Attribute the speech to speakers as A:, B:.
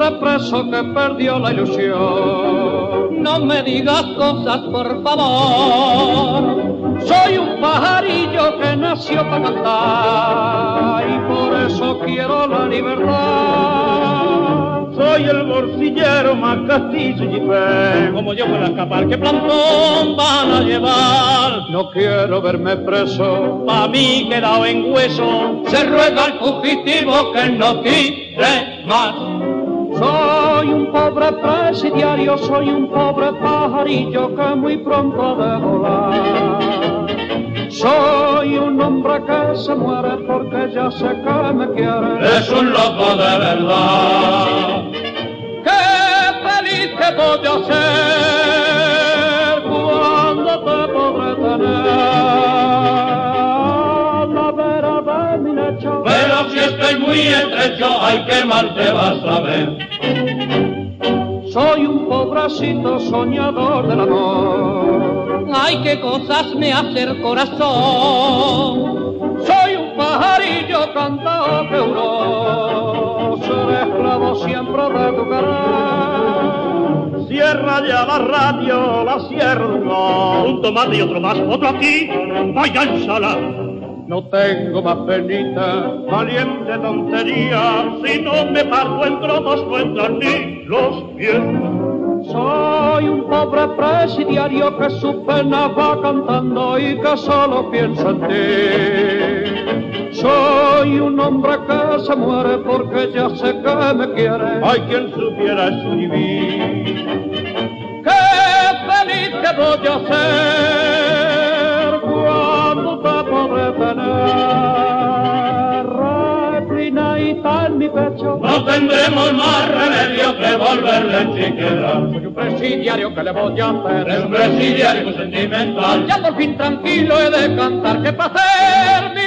A: pobre preso que perdió la ilusión.
B: No me digas cosas, por favor.
A: Soy un pajarillo que nació para cantar y por eso quiero la libertad.
C: Soy el bolsillero más castizo y jipé.
B: Como yo puedo escapar, ¿qué plantón van a llevar?
A: No quiero verme preso,
B: Pa' mí quedado en hueso.
A: se ruega al fugitivo que no tire más. Soy un pobre presidiario, soy un pobre pajarillo que muy pronto ha de volar. Soy un hombre que se muere porque ya sé que me quiere.
C: Es un loco de verdad.
A: ¡Qué feliz que voy a ser cuando te podré tener! La vera de mi lecho.
C: Pero si estoy muy estrecho, ay, qué mal te vas a ver.
A: Soy un pobrecito soñador del amor.
B: Ay, qué cosas me hace el corazón.
A: Soy un pajarillo cantado que huró. Seré esclavo siempre de tu querer.
C: Cierra ya la radio, la cierro. Un tomate y otro más, otro aquí. Vaya ensalada.
A: No tengo más penita,
C: Valiente tontería, si no me parto en trozos no entran ni los pies.
A: soy un pobre presidiario que su pena va cantando y que solo piensa en ti. Soy un hombre que se muere porque ya sé que me quiere.
C: Hay quien supiera escribir.
A: ¡Qué feliz que voy a ser cuando te podré tener! Reclinadita en mi pecho.
C: No tendremos más remedio que volverle chiquera.
A: Soy un presidiario que le voy a hacer.
C: Es un presidiario sentimental.
A: Ya por fin tranquilo he de cantar que para hacer mi